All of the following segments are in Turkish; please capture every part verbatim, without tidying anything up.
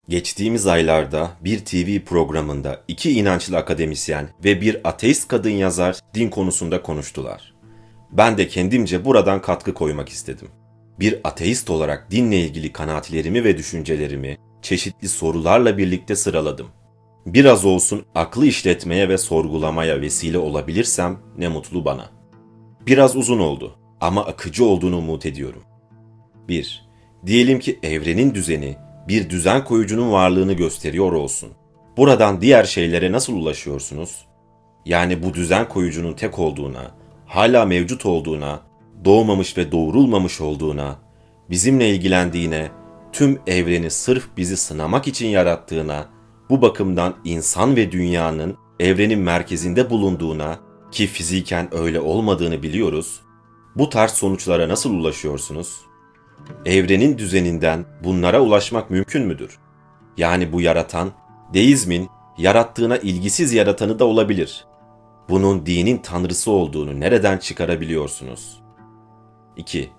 Geçtiğimiz aylarda bir T V programında iki inançlı akademisyen ve bir ateist kadın yazar din konusunda konuştular. Ben de kendimce buradan katkı koymak istedim. Bir ateist olarak dinle ilgili kanaatlerimi ve düşüncelerimi çeşitli sorularla birlikte sıraladım. Biraz olsun aklı işletmeye ve sorgulamaya vesile olabilirsem ne mutlu bana. Biraz uzun oldu ama akıcı olduğunu umut ediyorum. bir. Diyelim ki evrenin düzeni bir düzen koyucunun varlığını gösteriyor olsun. Buradan diğer şeylere nasıl ulaşıyorsunuz? Yani bu düzen koyucunun tek olduğuna, hala mevcut olduğuna, doğmamış ve doğurulmamış olduğuna, bizimle ilgilendiğine, tüm evreni sırf bizi sınamak için yarattığına, bu bakımdan insan ve dünyanın evrenin merkezinde bulunduğuna, ki fiziken öyle olmadığını biliyoruz, bu tarz sonuçlara nasıl ulaşıyorsunuz? Evrenin düzeninden bunlara ulaşmak mümkün müdür? Yani bu yaratan, deizmin yarattığına ilgisiz yaratanı da olabilir. Bunun dinin tanrısı olduğunu nereden çıkarabiliyorsunuz? iki.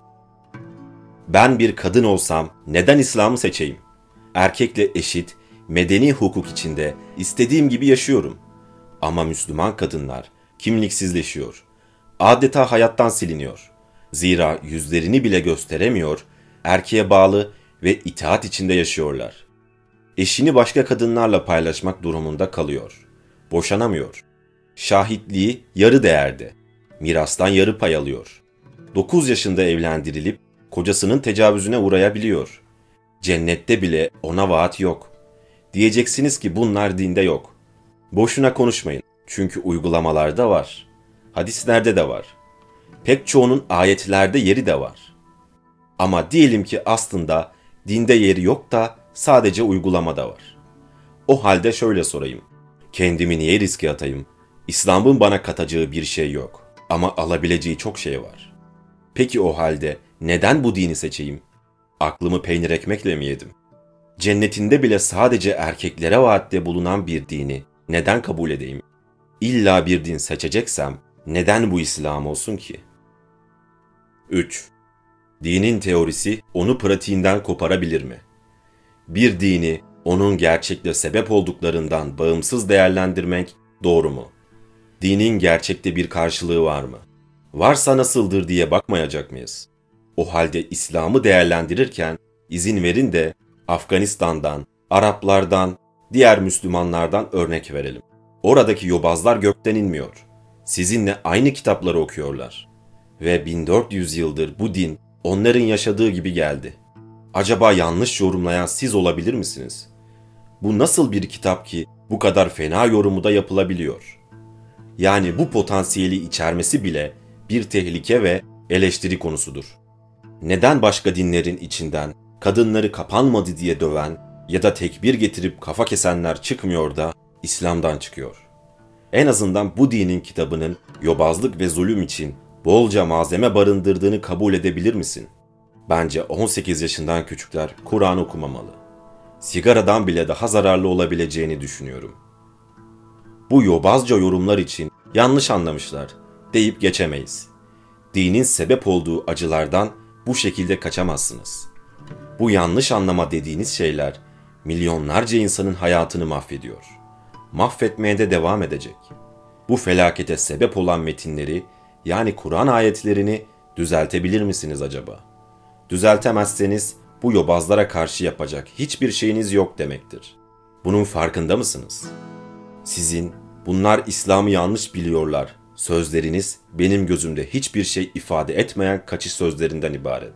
Ben bir kadın olsam neden İslam'ı seçeyim? Erkekle eşit, medeni hukuk içinde istediğim gibi yaşıyorum. Ama Müslüman kadınlar kimliksizleşiyor. Adeta hayattan siliniyor. Zira yüzlerini bile gösteremiyor, erkeğe bağlı ve itaat içinde yaşıyorlar. Eşini başka kadınlarla paylaşmak durumunda kalıyor. Boşanamıyor. Şahitliği yarı değerde. Mirastan yarı pay alıyor. dokuz yaşında evlendirilip kocasının tecavüzüne uğrayabiliyor. Cennette bile ona vaat yok. Diyeceksiniz ki bunlar dinde yok. Boşuna konuşmayın. Çünkü uygulamalarda var. Hadislerde de var. Pek çoğunun ayetlerde yeri de var. Ama diyelim ki aslında dinde yeri yok da sadece uygulamada var. O halde şöyle sorayım. Kendimi niye riske atayım? İslam'ın bana katacağı bir şey yok. Ama alabileceği çok şey var. Peki o halde neden bu dini seçeyim? Aklımı peynir ekmekle mi yedim? Cennetinde bile sadece erkeklere vaatte bulunan bir dini neden kabul edeyim? İlla bir din seçeceksem neden bu İslam olsun ki? üç. Dinin teorisi onu pratiğinden koparabilir mi? Bir dini onun gerçekle sebep olduklarından bağımsız değerlendirmek doğru mu? Dinin gerçekte bir karşılığı var mı? Varsa nasıldır diye bakmayacak mıyız? O halde İslam'ı değerlendirirken izin verin de Afganistan'dan, Araplardan, diğer Müslümanlardan örnek verelim. Oradaki yobazlar gökten inmiyor. Sizinle aynı kitapları okuyorlar. Ve bin dört yüz yıldır bu din onların yaşadığı gibi geldi. Acaba yanlış yorumlayan siz olabilir misiniz? Bu nasıl bir kitap ki bu kadar fena yorumu da yapılabiliyor? Yani bu potansiyeli içermesi bile bir tehlike ve eleştiri konusudur. Neden başka dinlerin içinden kadınları kapanmadı diye döven ya da tekbir getirip kafa kesenler çıkmıyor da İslam'dan çıkıyor? En azından bu dinin kitabının yobazlık ve zulüm için bolca malzeme barındırdığını kabul edebilir misin? Bence on sekiz yaşından küçükler Kur'an okumamalı. Sigaradan bile daha zararlı olabileceğini düşünüyorum. Bu yobazca yorumlar için yanlış anlamışlar deyip geçemeyiz. Dinin sebep olduğu acılardan bu şekilde kaçamazsınız. Bu yanlış anlama dediğiniz şeyler milyonlarca insanın hayatını mahvediyor. Mahvetmeye de devam edecek. Bu felakete sebep olan metinleri, yani Kur'an ayetlerini düzeltebilir misiniz acaba? Düzeltemezseniz bu yobazlara karşı yapacak hiçbir şeyiniz yok demektir. Bunun farkında mısınız? Sizin bunlar İslam'ı yanlış biliyorlar sözleriniz benim gözümde hiçbir şey ifade etmeyen kaçış sözlerinden ibaret.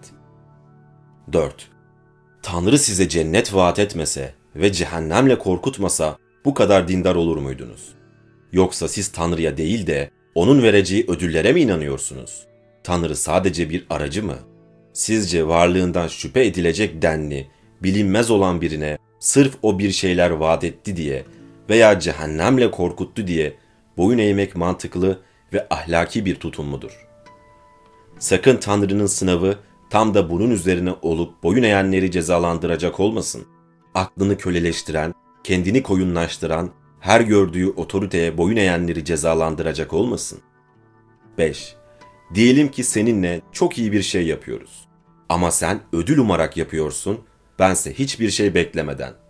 dört. Tanrı size cennet vaat etmese ve cehennemle korkutmasa bu kadar dindar olur muydunuz? Yoksa siz Tanrı'ya değil de onun vereceği ödüllere mi inanıyorsunuz? Tanrı sadece bir aracı mı? Sizce varlığından şüphe edilecek denli, bilinmez olan birine sırf o bir şeyler vaat etti diye veya cehennemle korkuttu diye boyun eğmek mantıklı ve ahlaki bir tutum mudur? Sakın Tanrı'nın sınavı tam da bunun üzerine olup boyun eğenleri cezalandıracak olmasın. Aklını köleleştiren, kendini koyunlaştıran, her gördüğü otoriteye boyun eğenleri cezalandıracak olmasın. beş. Diyelim ki seninle çok iyi bir şey yapıyoruz. Ama sen ödül umarak yapıyorsun, bense hiçbir şey beklemeden.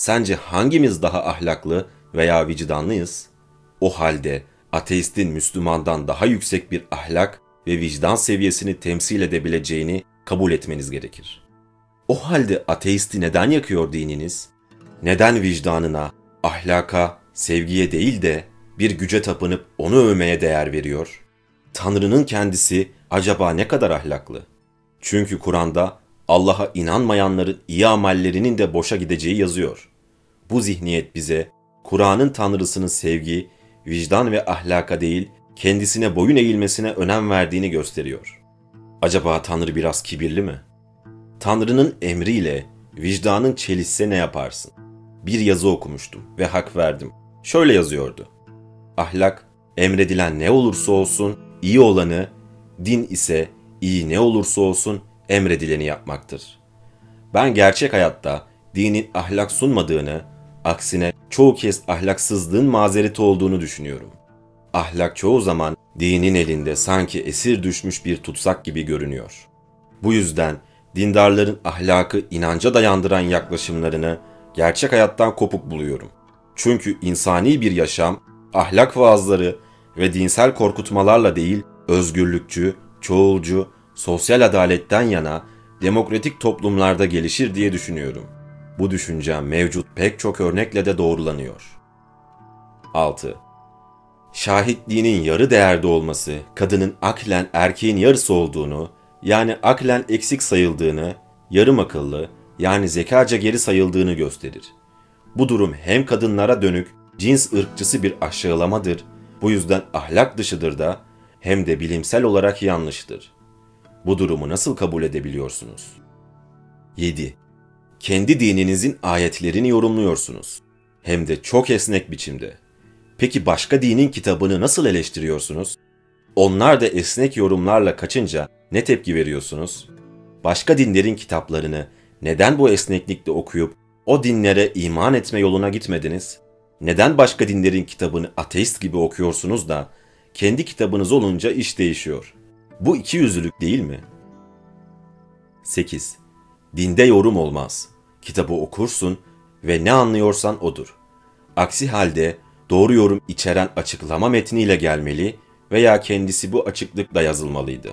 Sence hangimiz daha ahlaklı veya vicdanlıyız? O halde ateistin Müslümandan daha yüksek bir ahlak ve vicdan seviyesini temsil edebileceğini kabul etmeniz gerekir. O halde ateisti neden yakıyor dininiz? Neden vicdanına, ahlaka, sevgiye değil de bir güce tapınıp onu övmeye değer veriyor? Tanrı'nın kendisi acaba ne kadar ahlaklı? Çünkü Kur'an'da Allah'a inanmayanların iyi amellerinin de boşa gideceği yazıyor. Bu zihniyet bize Kur'an'ın Tanrısının sevgi, vicdan ve ahlaka değil, kendisine boyun eğilmesine önem verdiğini gösteriyor. Acaba Tanrı biraz kibirli mi? Tanrı'nın emriyle vicdanın çelişse ne yaparsın? Bir yazı okumuştum ve hak verdim. Şöyle yazıyordu: ahlak, emredilen ne olursa olsun iyi olanı, din ise iyi ne olursa olsun emredileni yapmaktır. Ben gerçek hayatta dinin ahlak sunmadığını, aksine çoğu kez ahlaksızlığın mazereti olduğunu düşünüyorum. Ahlak çoğu zaman dinin elinde sanki esir düşmüş bir tutsak gibi görünüyor. Bu yüzden dindarların ahlakı inanca dayandıran yaklaşımlarını gerçek hayattan kopuk buluyorum. Çünkü insani bir yaşam, ahlak vaazları ve dinsel korkutmalarla değil, özgürlükçü, çoğulcu, sosyal adaletten yana demokratik toplumlarda gelişir diye düşünüyorum. Bu düşüncem mevcut pek çok örnekle de doğrulanıyor. altı. Şahitliğinin yarı değerde olması, kadının aklen erkeğin yarısı olduğunu, yani aklen eksik sayıldığını, yarım akıllı, yani zekaca geri sayıldığını gösterir. Bu durum hem kadınlara dönük cins ırkçısı bir aşağılamadır, bu yüzden ahlak dışıdır da, hem de bilimsel olarak yanlıştır. Bu durumu nasıl kabul edebiliyorsunuz? yedi. Kendi dininizin ayetlerini yorumluyorsunuz. Hem de çok esnek biçimde. Peki başka dinin kitabını nasıl eleştiriyorsunuz? Onlar da esnek yorumlarla kaçınca ne tepki veriyorsunuz? Başka dinlerin kitaplarını neden bu esneklikle okuyup o dinlere iman etme yoluna gitmediniz? Neden başka dinlerin kitabını ateist gibi okuyorsunuz da kendi kitabınız olunca iş değişiyor? Bu ikiyüzlülük değil mi? sekiz. Dinde yorum olmaz. Kitabı okursun ve ne anlıyorsan odur. Aksi halde doğru yorum içeren açıklama metniyle gelmeli veya kendisi bu açıklıkla yazılmalıydı.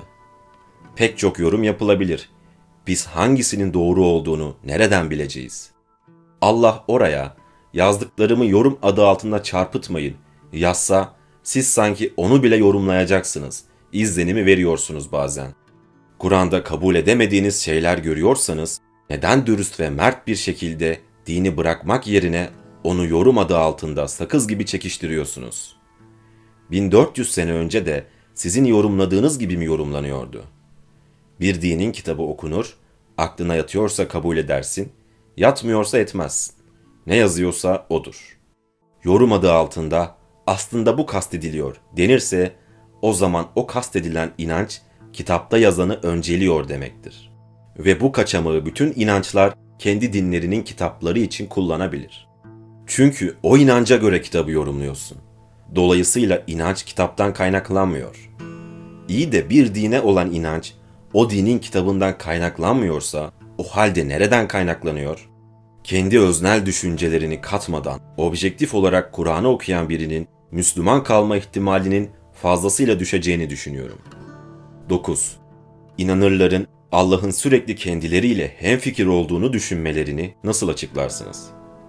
Pek çok yorum yapılabilir. Biz hangisinin doğru olduğunu nereden bileceğiz? Allah oraya yazdıklarımı yorum adı altında çarpıtmayın yazsa siz sanki onu bile yorumlayacaksınız. İzlenimi veriyorsunuz bazen. Kur'an'da kabul edemediğiniz şeyler görüyorsanız neden dürüst ve mert bir şekilde dini bırakmak yerine onu yorum adı altında sakız gibi çekiştiriyorsunuz? bin dört yüz sene önce de sizin yorumladığınız gibi mi yorumlanıyordu? Bir dinin kitabı okunur, aklına yatıyorsa kabul edersin, yatmıyorsa etmezsin. Ne yazıyorsa odur. Yorum adı altında aslında bu kastediliyor denirse o zaman o kastedilen inanç kitapta yazanı önceliyor demektir. Ve bu kaçamağı bütün inançlar kendi dinlerinin kitapları için kullanabilir. Çünkü o inanca göre kitabı yorumluyorsun. Dolayısıyla inanç kitaptan kaynaklanmıyor. İyi de bir dine olan inanç o dinin kitabından kaynaklanmıyorsa o halde nereden kaynaklanıyor? Kendi öznel düşüncelerini katmadan objektif olarak Kur'an'ı okuyan birinin Müslüman kalma ihtimalinin fazlasıyla düşeceğini düşünüyorum. dokuz. İnanırların Allah'ın sürekli kendileriyle hemfikir olduğunu düşünmelerini nasıl açıklarsınız?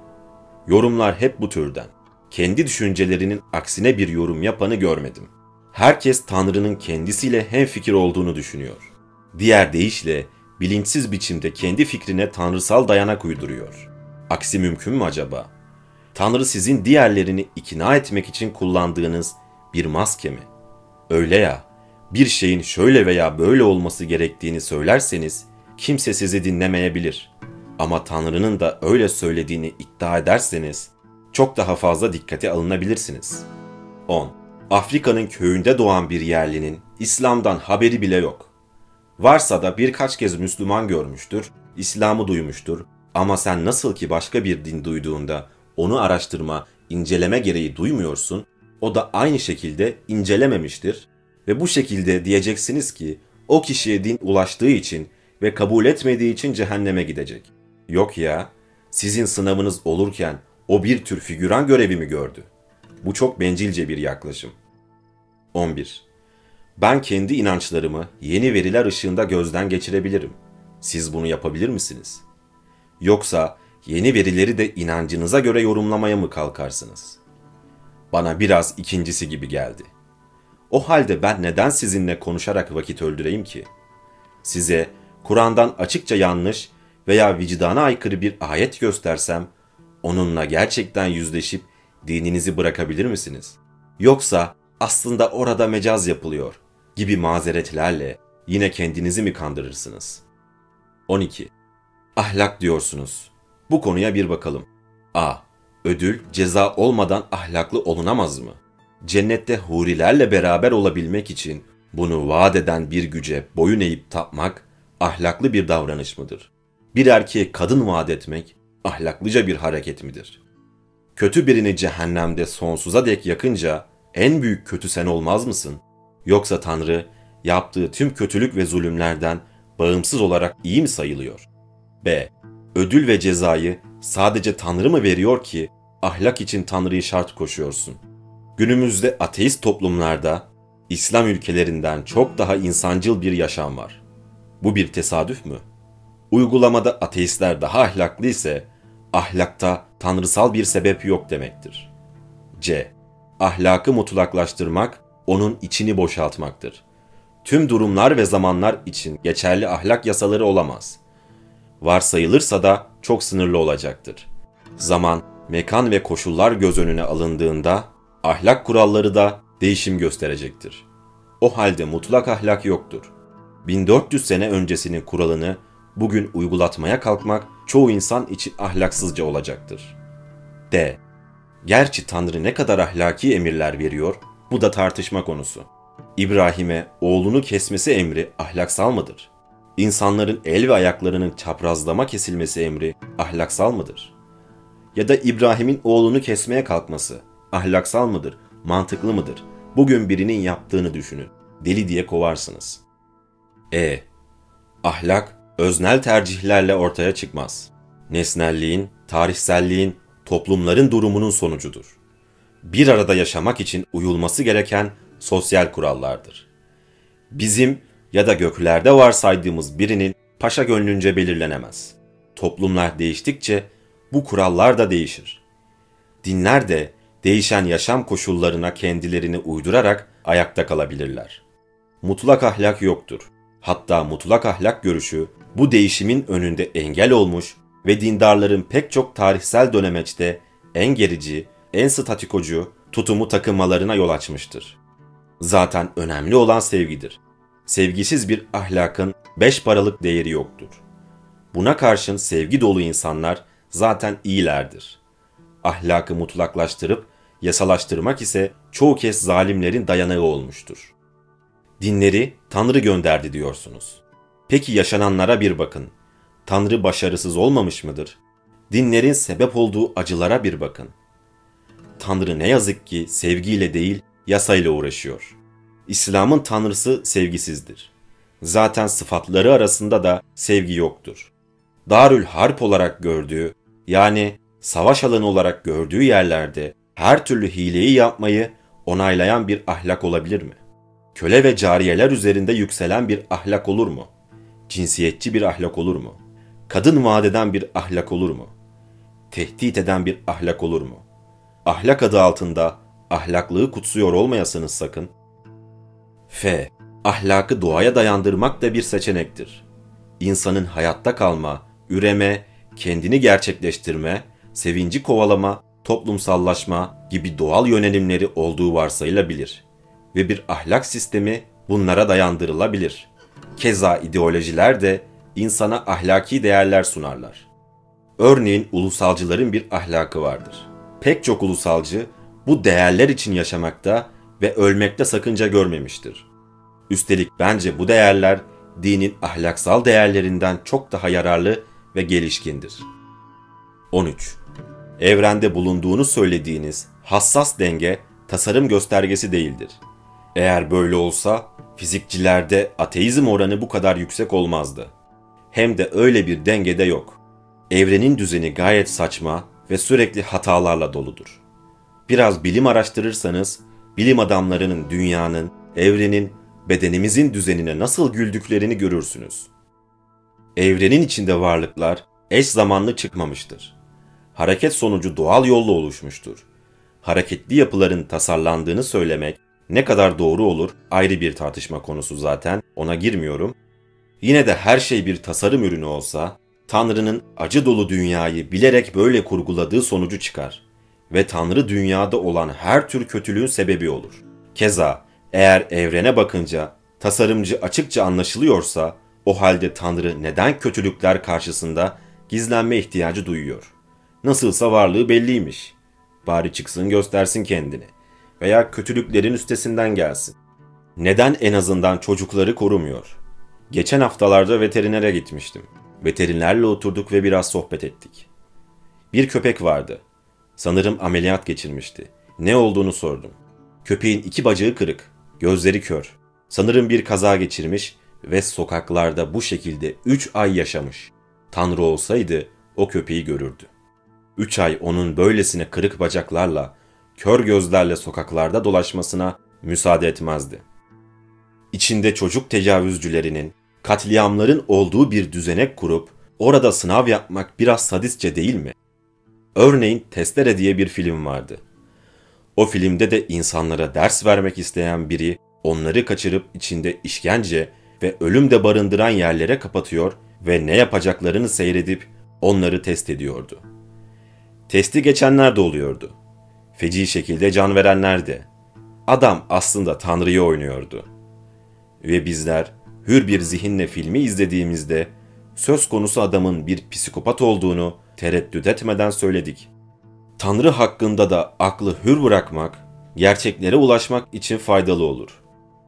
Yorumlar hep bu türden. Kendi düşüncelerinin aksine bir yorum yapanı görmedim. Herkes Tanrı'nın kendisiyle hemfikir olduğunu düşünüyor. Diğer deyişle bilinçsiz biçimde kendi fikrine tanrısal dayanak uyduruyor. Aksi mümkün mü acaba? Tanrı sizin diğerlerini ikna etmek için kullandığınız bir maske mi? Öyle ya, bir şeyin şöyle veya böyle olması gerektiğini söylerseniz kimse sizi dinlemeyebilir. Ama Tanrı'nın da öyle söylediğini iddia ederseniz çok daha fazla dikkate alınabilirsiniz. on. Afrika'nın köyünde doğan bir yerlinin İslam'dan haberi bile yok. Varsa da birkaç kez Müslüman görmüştür, İslam'ı duymuştur ama sen nasıl ki başka bir din duyduğunda onu araştırma, inceleme gereği duymuyorsun, o da aynı şekilde incelememiştir ve bu şekilde diyeceksiniz ki o kişiye din ulaştığı için ve kabul etmediği için cehenneme gidecek. Yok ya, Sizin sınavınız olurken o bir tür figüran görevi mi gördü? Bu çok bencilce bir yaklaşım. on bir. Ben kendi inançlarımı yeni veriler ışığında gözden geçirebilirim. Siz bunu yapabilir misiniz? Yoksa yeni verileri de inancınıza göre yorumlamaya mı kalkarsınız? Bana biraz ikincisi gibi geldi. O halde ben neden sizinle konuşarak vakit öldüreyim ki? Size Kur'an'dan açıkça yanlış veya vicdana aykırı bir ayet göstersem, onunla gerçekten yüzleşip dininizi bırakabilir misiniz? Yoksa aslında orada mecaz yapılıyor gibi mazeretlerle yine kendinizi mi kandırırsınız? on iki. Ahlak diyorsunuz. Bu konuya bir bakalım. A. Ödül, ceza olmadan ahlaklı olunamaz mı? Cennette hurilerle beraber olabilmek için bunu vaat eden bir güce boyun eğip tapmak ahlaklı bir davranış mıdır? Bir erkeğe kadın vaat etmek ahlaklıca bir hareket midir? Kötü birini cehennemde sonsuza dek yakınca en büyük kötü sen olmaz mısın? Yoksa Tanrı yaptığı tüm kötülük ve zulümlerden bağımsız olarak iyi mi sayılıyor? B. Ödül ve cezayı sadece Tanrı mı veriyor ki ahlak için Tanrı'yı şart koşuyorsun? Günümüzde ateist toplumlarda İslam ülkelerinden çok daha insancıl bir yaşam var. Bu bir tesadüf mü? Uygulamada ateistler daha ahlaklı ise ahlakta tanrısal bir sebep yok demektir. C. Ahlakı mutlaklaştırmak onun içini boşaltmaktır. Tüm durumlar ve zamanlar için geçerli ahlak yasaları olamaz. Varsayılırsa da çok sınırlı olacaktır. Zaman, mekan ve koşullar göz önüne alındığında ahlak kuralları da değişim gösterecektir. O halde mutlak ahlak yoktur. bin dört yüz sene öncesinin kuralını bugün uygulatmaya kalkmak çoğu insan için ahlaksızca olacaktır. D. Gerçi Tanrı ne kadar ahlaki emirler veriyor, bu da tartışma konusu. İbrahim'e oğlunu kesmesi emri ahlaksal mıdır? İnsanların el ve ayaklarının çaprazlama kesilmesi emri ahlaksal mıdır? Ya da İbrahim'in oğlunu kesmeye kalkması ahlaksal mıdır, mantıklı mıdır? Bugün birinin yaptığını düşünün. Deli diye kovarsınız. E. Ahlak, öznel tercihlerle ortaya çıkmaz. Nesnelliğin, tarihselliğin, toplumların durumunun sonucudur. Bir arada yaşamak için uyulması gereken sosyal kurallardır. Bizim ya da göklerde varsaydığımız birinin paşa gönlünce belirlenemez. Toplumlar değiştikçe bu kurallar da değişir. Dinler de değişen yaşam koşullarına kendilerini uydurarak ayakta kalabilirler. Mutlak ahlak yoktur. Hatta mutlak ahlak görüşü bu değişimin önünde engel olmuş ve dindarların pek çok tarihsel dönemeçte en gerici, en statikocu tutumu takınmalarına yol açmıştır. Zaten önemli olan sevgidir. Sevgisiz bir ahlakın beş paralık değeri yoktur. Buna karşın sevgi dolu insanlar zaten iyilerdir. Ahlakı mutlaklaştırıp yasalaştırmak ise çoğu kez zalimlerin dayanağı olmuştur. Dinleri Tanrı gönderdi diyorsunuz. Peki yaşananlara bir bakın. Tanrı başarısız olmamış mıdır? Dinlerin sebep olduğu acılara bir bakın. Tanrı ne yazık ki sevgiyle değil, yasayla uğraşıyor. İslam'ın Tanrısı sevgisizdir. Zaten sıfatları arasında da sevgi yoktur. Darül Harp olarak gördüğü, yani savaş alanı olarak gördüğü yerlerde her türlü hileyi yapmayı onaylayan bir ahlak olabilir mi? Köle ve cariyeler üzerinde yükselen bir ahlak olur mu? Cinsiyetçi bir ahlak olur mu? Kadın vaat eden bir ahlak olur mu? Tehdit eden bir ahlak olur mu? Ahlak adı altında ahlaklığı kutsuyor olmayasınız sakın. F. Ahlakı doğaya dayandırmak da bir seçenektir. İnsanın hayatta kalma, üreme, kendini gerçekleştirme, sevinci kovalama, toplumsallaşma gibi doğal yönelimleri olduğu varsayılabilir ve bir ahlak sistemi bunlara dayandırılabilir. Keza ideolojiler de insana ahlaki değerler sunarlar. Örneğin ulusalcıların bir ahlakı vardır. Pek çok ulusalcı bu değerler için yaşamakta ve ölmekte sakınca görmemiştir. Üstelik bence bu değerler dinin ahlaksal değerlerinden çok daha yararlı ve gelişkindir. on üç. Evrende bulunduğunu söylediğiniz hassas denge tasarım göstergesi değildir. Eğer böyle olsa fizikçilerde ateizm oranı bu kadar yüksek olmazdı. Hem de öyle bir dengede yok. Evrenin düzeni gayet saçma ve sürekli hatalarla doludur. Biraz bilim araştırırsanız, bilim adamlarının dünyanın, evrenin, bedenimizin düzenine nasıl güldüklerini görürsünüz. Evrenin içinde varlıklar eş zamanlı çıkmamıştır. Hareket sonucu doğal yolla oluşmuştur. Hareketli yapıların tasarlandığını söylemek ne kadar doğru olur ayrı bir tartışma konusu zaten, ona girmiyorum. Yine de her şey bir tasarım ürünü olsa, Tanrı'nın acı dolu dünyayı bilerek böyle kurguladığı sonucu çıkar ve Tanrı dünyada olan her tür kötülüğün sebebi olur. Keza eğer evrene bakınca tasarımcı açıkça anlaşılıyorsa, o halde Tanrı neden kötülükler karşısında gizlenme ihtiyacı duyuyor? Nasılsa varlığı belliymiş. Bari çıksın göstersin kendini veya kötülüklerin üstesinden gelsin. Neden en azından çocukları korumuyor? Geçen haftalarda veterinere gitmiştim. Veterinerle oturduk ve biraz sohbet ettik. Bir köpek vardı. Sanırım ameliyat geçirmişti. Ne olduğunu sordum. Köpeğin iki bacağı kırık, gözleri kör. Sanırım bir kaza geçirmiş ve sokaklarda bu şekilde üç ay yaşamış. Tanrı olsaydı o köpeği görürdü. Üç ay onun böylesine kırık bacaklarla, kör gözlerle sokaklarda dolaşmasına müsaade etmezdi. İçinde çocuk tecavüzcülerinin, katliamların olduğu bir düzenek kurup orada sınav yapmak biraz sadistçe değil mi? Örneğin Testere diye bir film vardı. O filmde de insanlara ders vermek isteyen biri onları kaçırıp içinde işkence ve ölüm de barındıran yerlere kapatıyor ve ne yapacaklarını seyredip onları test ediyordu. Testi geçenler de oluyordu. Feci şekilde can verenler de. Adam aslında Tanrı'yı oynuyordu. Ve bizler hür bir zihinle filmi izlediğimizde söz konusu adamın bir psikopat olduğunu tereddüt etmeden söyledik. Tanrı hakkında da aklı hür bırakmak, gerçeklere ulaşmak için faydalı olur.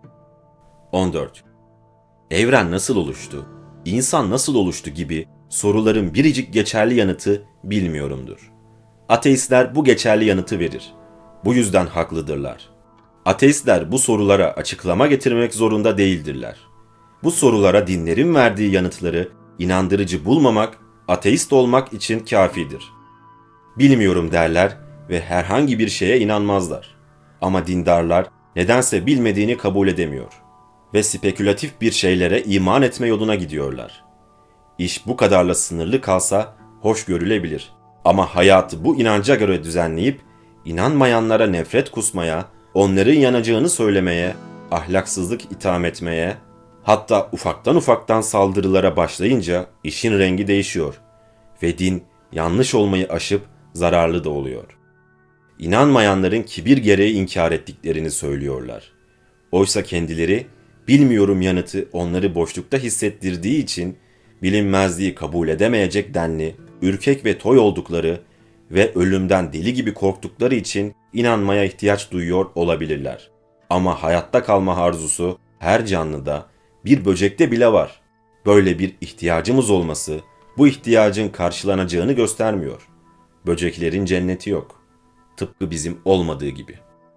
on dört. Evren nasıl oluştu, insan nasıl oluştu gibi soruların biricik geçerli yanıtı bilmiyorumdur. Ateistler bu geçerli yanıtı verir. Bu yüzden haklıdırlar. Ateistler bu sorulara açıklama getirmek zorunda değildirler. Bu sorulara dinlerin verdiği yanıtları inandırıcı bulmamak, ateist olmak için kafidir. Bilmiyorum derler ve herhangi bir şeye inanmazlar. Ama dindarlar nedense bilmediğini kabul edemiyor ve spekülatif bir şeylere iman etme yoluna gidiyorlar. İş bu kadarla sınırlı kalsa hoş görülebilir. Ama hayatı bu inanca göre düzenleyip inanmayanlara nefret kusmaya, onların yanacağını söylemeye, ahlaksızlık itham etmeye, hatta ufaktan ufaktan saldırılara başlayınca işin rengi değişiyor ve din yanlış olmayı aşıp zararlı da oluyor. İnanmayanların kibir gereği inkar ettiklerini söylüyorlar. Oysa kendileri bilmiyorum yanıtı onları boşlukta hissettirdiği için bilinmezliği kabul edemeyecek denli, ürkek ve toy oldukları ve ölümden deli gibi korktukları için inanmaya ihtiyaç duyuyor olabilirler. Ama hayatta kalma arzusu her canlıda, bir böcekte bile var. Böyle bir ihtiyacımız olması bu ihtiyacın karşılanacağını göstermiyor. Böceklerin cenneti yok. Tıpkı bizim olmadığı gibi.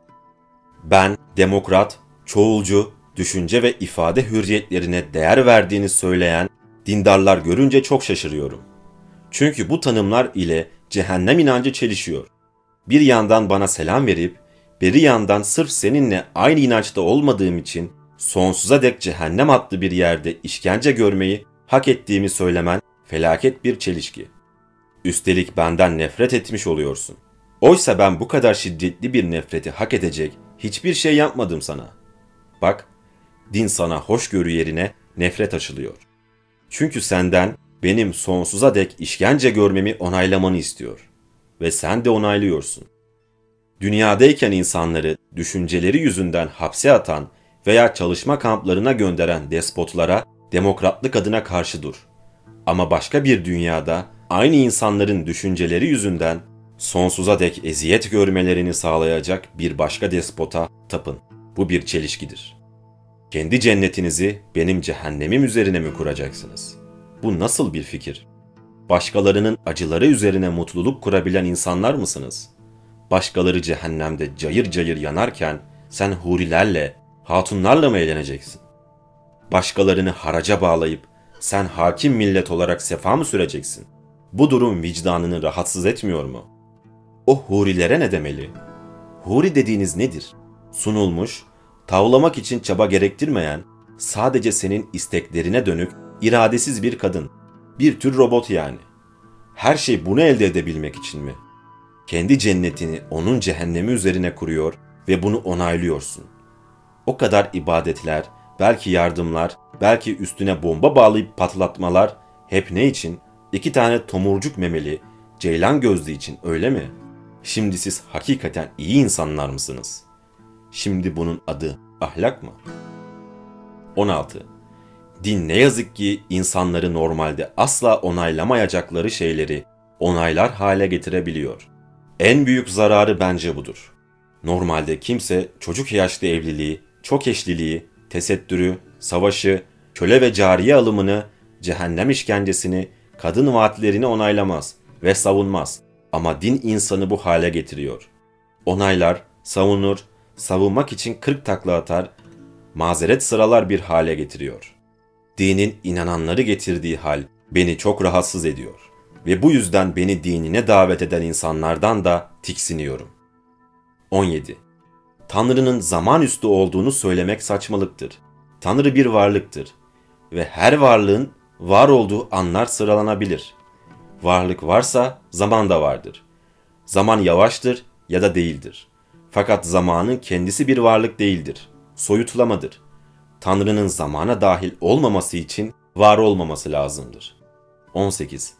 Ben demokrat, çoğulcu, düşünce ve ifade hürriyetlerine değer verdiğini söyleyen dindarlar görünce çok şaşırıyorum. Çünkü bu tanımlar ile cehennem inancı çelişiyor. Bir yandan bana selam verip, bir yandan sırf seninle aynı inançta olmadığım için sonsuza dek cehennem adlı bir yerde işkence görmeyi hak ettiğimi söylemen felaket bir çelişki. Üstelik benden nefret etmiş oluyorsun. Oysa ben bu kadar şiddetli bir nefreti hak edecek hiçbir şey yapmadım sana. Bak, din sana hoşgörü yerine nefret aşılıyor. Çünkü senden benim sonsuza dek işkence görmemi onaylamanı istiyor. Ve sen de onaylıyorsun. Dünyadayken insanları düşünceleri yüzünden hapse atan veya çalışma kamplarına gönderen despotlara demokratlık adına karşı dur. Ama başka bir dünyada aynı insanların düşünceleri yüzünden sonsuza dek eziyet görmelerini sağlayacak bir başka despota tapın. Bu bir çelişkidir. Kendi cennetinizi benim cehennemim üzerine mi kuracaksınız? Bu nasıl bir fikir? Başkalarının acıları üzerine mutluluk kurabilen insanlar mısınız? Başkaları cehennemde cayır cayır yanarken sen hurilerle, hatunlarla mı eğleneceksin? Başkalarını haraca bağlayıp sen hakim millet olarak sefa mı süreceksin? Bu durum vicdanını rahatsız etmiyor mu? O hurilere ne demeli? Huri dediğiniz nedir? Sunulmuş, tavlamak için çaba gerektirmeyen, sadece senin isteklerine dönük, iradesiz bir kadın. Bir tür robot yani. Her şey bunu elde edebilmek için mi? Kendi cennetini onun cehennemi üzerine kuruyor ve bunu onaylıyorsun. O kadar ibadetler, belki yardımlar, belki üstüne bomba bağlayıp patlatmalar hep ne için? İki tane tomurcuk memeli, ceylan gözlü için, öyle mi? Şimdi siz hakikaten iyi insanlar mısınız? Şimdi bunun adı ahlak mı? on altı. Din ne yazık ki insanları normalde asla onaylamayacakları şeyleri onaylar hale getirebiliyor. En büyük zararı bence budur. Normalde kimse çocuk yaşta evliliği, çok eşliliği, tesettürü, savaşı, köle ve cariye alımını, cehennem işkencesini, kadın vaatlerini onaylamaz ve savunmaz. Ama din insanı bu hale getiriyor. Onaylar, savunur, savunmak için kırk takla atar, mazeret sıralar bir hale getiriyor. Dinin inananları getirdiği hal beni çok rahatsız ediyor. Ve bu yüzden beni dinine davet eden insanlardan da tiksiniyorum. on yedi. Tanrı'nın zaman üstü olduğunu söylemek saçmalıktır. Tanrı bir varlıktır ve her varlığın var olduğu anlar sıralanabilir. Varlık varsa zaman da vardır. Zaman yavaştır ya da değildir. Fakat zamanın kendisi bir varlık değildir. Soyutlamadır. Tanrı'nın zamana dahil olmaması için var olmaması lazımdır. on sekiz.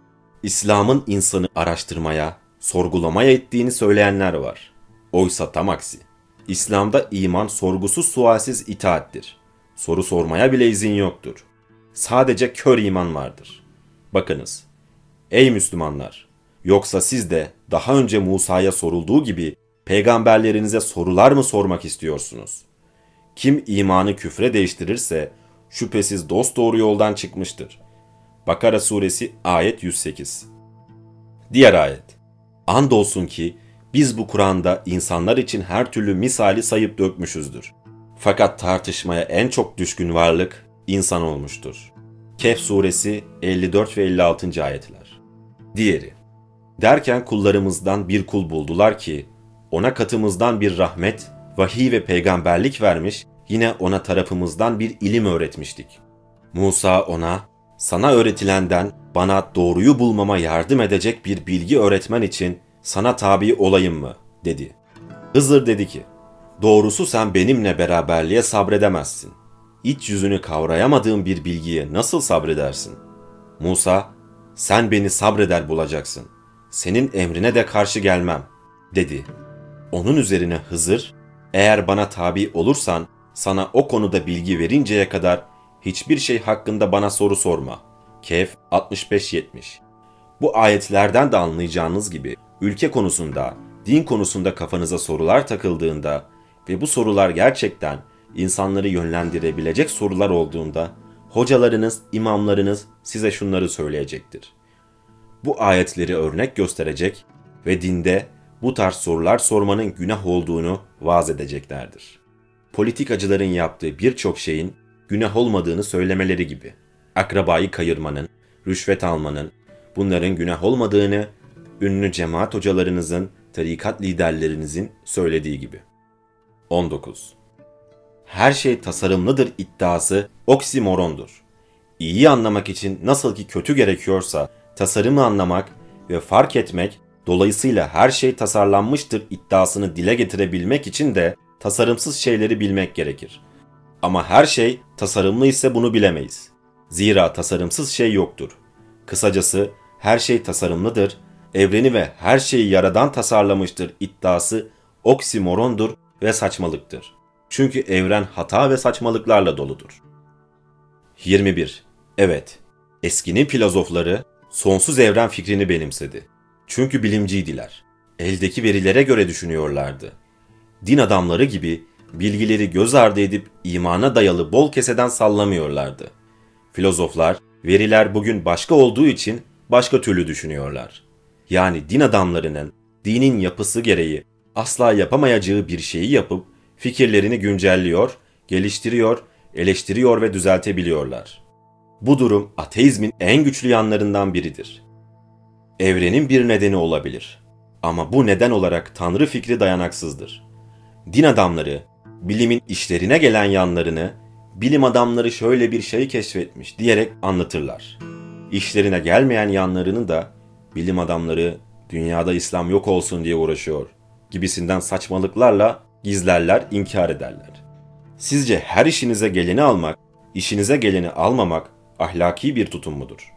İslam'ın insanı araştırmaya, sorgulamaya ettiğini söyleyenler var. Oysa tam aksi. İslam'da iman sorgusuz sualsiz itaattir. Soru sormaya bile izin yoktur. Sadece kör iman vardır. Bakınız, ey Müslümanlar, yoksa siz de daha önce Musa'ya sorulduğu gibi peygamberlerinize sorular mı sormak istiyorsunuz? Kim imanı küfre değiştirirse şüphesiz dosdoğru yoldan çıkmıştır. Bakara suresi ayet yüz sekiz. Diğer ayet. Andolsun ki biz bu Kur'an'da insanlar için her türlü misali sayıp dökmüşüzdür. Fakat tartışmaya en çok düşkün varlık insan olmuştur. Kehf suresi elli dört ve elli altıncı ayetler. Diğeri. Derken kullarımızdan bir kul buldular ki ona katımızdan bir rahmet, vahiy ve peygamberlik vermiş, yine ona tarafımızdan bir ilim öğretmiştik. Musa ona, sana öğretilenden bana doğruyu bulmama yardım edecek bir bilgi öğretmen için sana tabi olayım mı? Dedi. Hızır dedi ki, doğrusu sen benimle beraberliğe sabredemezsin. İç yüzünü kavrayamadığın bir bilgiye nasıl sabredersin? Musa, sen beni sabreder bulacaksın. Senin emrine de karşı gelmem, dedi. Onun üzerine Hızır, eğer bana tabi olursan sana o konuda bilgi verinceye kadar hiçbir şey hakkında bana soru sorma. Kehf altmış beş yetmiş. Bu ayetlerden de anlayacağınız gibi ülke konusunda, din konusunda kafanıza sorular takıldığında ve bu sorular gerçekten insanları yönlendirebilecek sorular olduğunda hocalarınız, imamlarınız size şunları söyleyecektir. Bu ayetleri örnek gösterecek ve dinde bu tarz sorular sormanın günah olduğunu vaaz edeceklerdir. Politikacıların yaptığı birçok şeyin günah olmadığını söylemeleri gibi. Akrabayı kayırmanın, rüşvet almanın, bunların günah olmadığını ünlü cemaat hocalarınızın, tarikat liderlerinizin söylediği gibi. on dokuz. Her şey tasarımlıdır iddiası oksimorondur. İyiyi anlamak için nasıl ki kötü gerekiyorsa tasarımı anlamak ve fark etmek, dolayısıyla her şey tasarlanmıştır iddiasını dile getirebilmek için de tasarımsız şeyleri bilmek gerekir. Ama her şey tasarımlı ise bunu bilemeyiz. Zira tasarımsız şey yoktur. Kısacası her şey tasarımlıdır, evreni ve her şeyi yaradan tasarlamıştır iddiası oksimorondur ve saçmalıktır. Çünkü evren hata ve saçmalıklarla doludur. yirmi bir. Evet, eskinin filozofları sonsuz evren fikrini benimsedi. Çünkü bilimciydiler. Eldeki verilere göre düşünüyorlardı. Din adamları gibi bilgileri göz ardı edip imana dayalı bol keseden sallamıyorlardı. Filozoflar, veriler bugün başka olduğu için başka türlü düşünüyorlar. Yani din adamlarının dinin yapısı gereği asla yapamayacağı bir şeyi yapıp fikirlerini güncelliyor, geliştiriyor, eleştiriyor ve düzeltebiliyorlar. Bu durum ateizmin en güçlü yanlarından biridir. Evrenin bir nedeni olabilir. Ama bu neden olarak Tanrı fikri dayanaksızdır. Din adamları, bilimin işlerine gelen yanlarını, bilim adamları şöyle bir şey keşfetmiş diyerek anlatırlar. İşlerine gelmeyen yanlarını da bilim adamları dünyada İslam yok olsun diye uğraşıyor gibisinden saçmalıklarla gizlerler, inkar ederler. Sizce her işinize geleni almak, işinize geleni almamak ahlaki bir tutum mudur?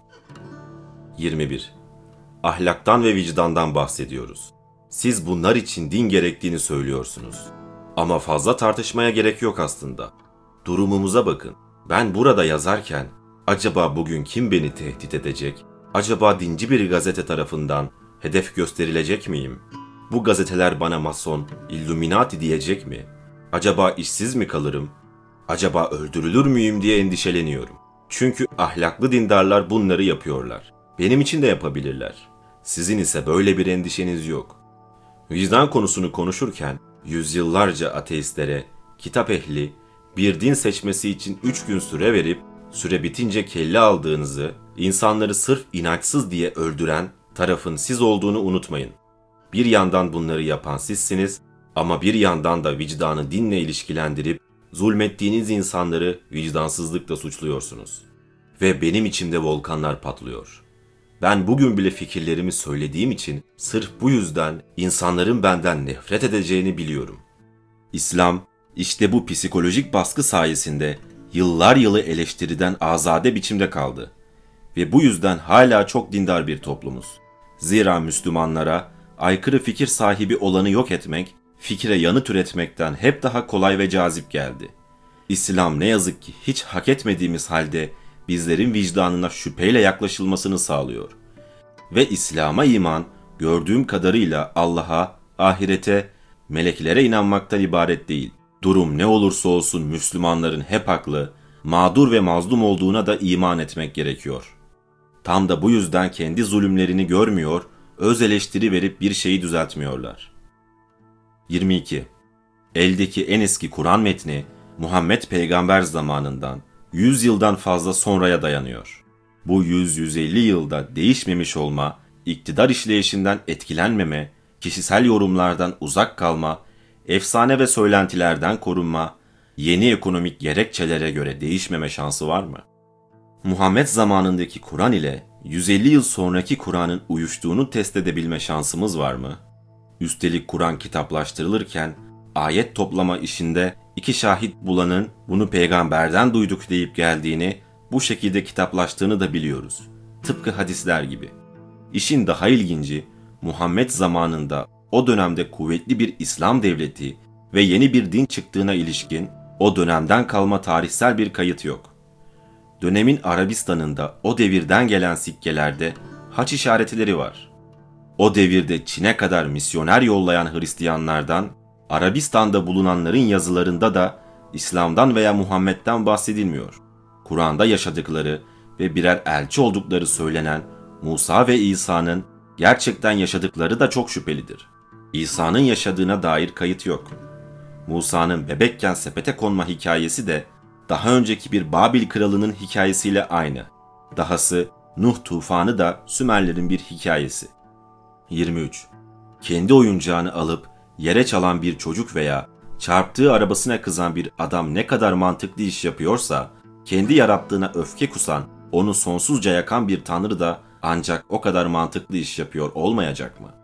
yirmi bir. Ahlaktan ve vicdandan bahsediyoruz. Siz bunlar için din gerektiğini söylüyorsunuz. Ama fazla tartışmaya gerek yok aslında. Durumumuza bakın. Ben burada yazarken, acaba bugün kim beni tehdit edecek? Acaba dinci bir gazete tarafından hedef gösterilecek miyim? Bu gazeteler bana mason, illuminati diyecek mi? Acaba işsiz mi kalırım? Acaba öldürülür müyüm diye endişeleniyorum. Çünkü ahlaklı dindarlar bunları yapıyorlar. Benim için de yapabilirler. Sizin ise böyle bir endişeniz yok. Vicdan konusunu konuşurken yüzyıllarca ateistlere, kitap ehli, bir din seçmesi için üç gün süre verip süre bitince kelle aldığınızı, insanları sırf inançsız diye öldüren tarafın siz olduğunu unutmayın. Bir yandan bunları yapan sizsiniz ama bir yandan da vicdanı dinle ilişkilendirip zulmettiğiniz insanları vicdansızlıkla suçluyorsunuz. Ve benim içimde volkanlar patlıyor. Ben bugün bile fikirlerimi söylediğim için sırf bu yüzden insanların benden nefret edeceğini biliyorum. İslam, işte bu psikolojik baskı sayesinde yıllar yılı eleştiriden azade biçimde kaldı. Ve bu yüzden hala çok dindar bir toplumuz. Zira Müslümanlara aykırı fikir sahibi olanı yok etmek, fikre yanıt üretmekten hep daha kolay ve cazip geldi. İslam ne yazık ki hiç hak etmediğimiz halde bizlerin vicdanına şüpheyle yaklaşılmasını sağlıyor. Ve İslam'a iman, gördüğüm kadarıyla Allah'a, ahirete, meleklere inanmaktan ibaret değil. Durum ne olursa olsun Müslümanların hep haklı, mağdur ve mazlum olduğuna da iman etmek gerekiyor. Tam da bu yüzden kendi zulümlerini görmüyor, öz eleştiri verip bir şeyi düzeltmiyorlar. yirmi iki. Eldeki en eski Kur'an metni, Muhammed Peygamber zamanından yüz yıldan fazla sonraya dayanıyor. Bu yüz yüz elli yılda değişmemiş olma, iktidar işleyişinden etkilenmeme, kişisel yorumlardan uzak kalma, efsane ve söylentilerden korunma, yeni ekonomik gerekçelere göre değişmeme şansı var mı? Muhammed zamanındaki Kur'an ile yüz elli yıl sonraki Kur'an'ın uyuştuğunu test edebilme şansımız var mı? Üstelik Kur'an kitaplaştırılırken ayet toplama işinde iki şahit bulanın bunu peygamberden duyduk deyip geldiğini, bu şekilde kitaplaştığını da biliyoruz. Tıpkı hadisler gibi. İşin daha ilginci, Muhammed zamanında o dönemde kuvvetli bir İslam devleti ve yeni bir din çıktığına ilişkin o dönemden kalma tarihsel bir kayıt yok. Dönemin Arabistan'ında o devirden gelen sikkelerde haç işaretleri var. O devirde Çin'e kadar misyoner yollayan Hristiyanlardan, Arabistan'da bulunanların yazılarında da İslam'dan veya Muhammed'den bahsedilmiyor. Kur'an'da yaşadıkları ve birer elçi oldukları söylenen Musa ve İsa'nın gerçekten yaşadıkları da çok şüphelidir. İsa'nın yaşadığına dair kayıt yok. Musa'nın bebekken sepete konma hikayesi de daha önceki bir Babil kralının hikayesiyle aynı. Dahası Nuh tufanı da Sümerlerin bir hikayesi. yirmi üç. Kendi oyuncağını alıp yere çalan bir çocuk veya çarptığı arabasına kızan bir adam ne kadar mantıklı iş yapıyorsa, kendi yarattığına öfke kusan, onu sonsuzca yakan bir tanrı da ancak o kadar mantıklı iş yapıyor olmayacak mı?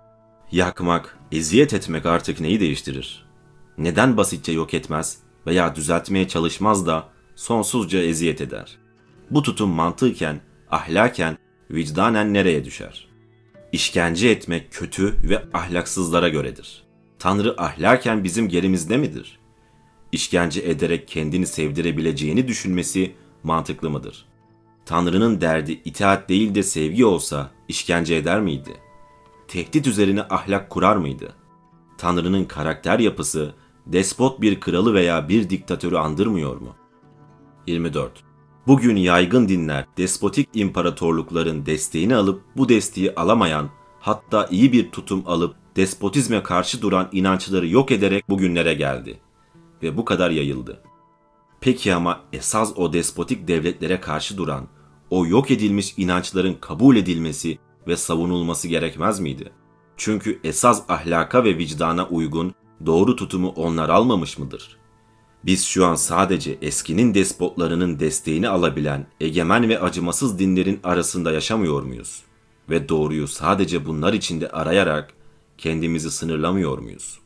Yakmak, eziyet etmek artık neyi değiştirir? Neden basitçe yok etmez veya düzeltmeye çalışmaz da sonsuzca eziyet eder? Bu tutum mantıken, ahlaken, vicdanen nereye düşer? İşkence etmek kötü ve ahlaksızlara göredir. Tanrı ahlaken bizim gerimizde midir? İşkence ederek kendini sevdirebileceğini düşünmesi mantıklı mıdır? Tanrı'nın derdi itaat değil de sevgi olsa işkence eder miydi? Tehdit üzerine ahlak kurar mıydı? Tanrı'nın karakter yapısı despot bir kralı veya bir diktatörü andırmıyor mu? yirmi dört. Bugün yaygın dinler despotik imparatorlukların desteğini alıp bu desteği alamayan, hatta iyi bir tutum alıp despotizme karşı duran inançları yok ederek bugünlere geldi. Ve bu kadar yayıldı. Peki ama esas o despotik devletlere karşı duran, o yok edilmiş inançların kabul edilmesi ve savunulması gerekmez miydi? Çünkü esas ahlaka ve vicdana uygun doğru tutumu onlar almamış mıdır? Biz şu an sadece eskinin despotlarının desteğini alabilen egemen ve acımasız dinlerin arasında yaşamıyor muyuz? Ve doğruyu sadece bunlar içinde arayarak kendimizi sınırlamıyor muyuz?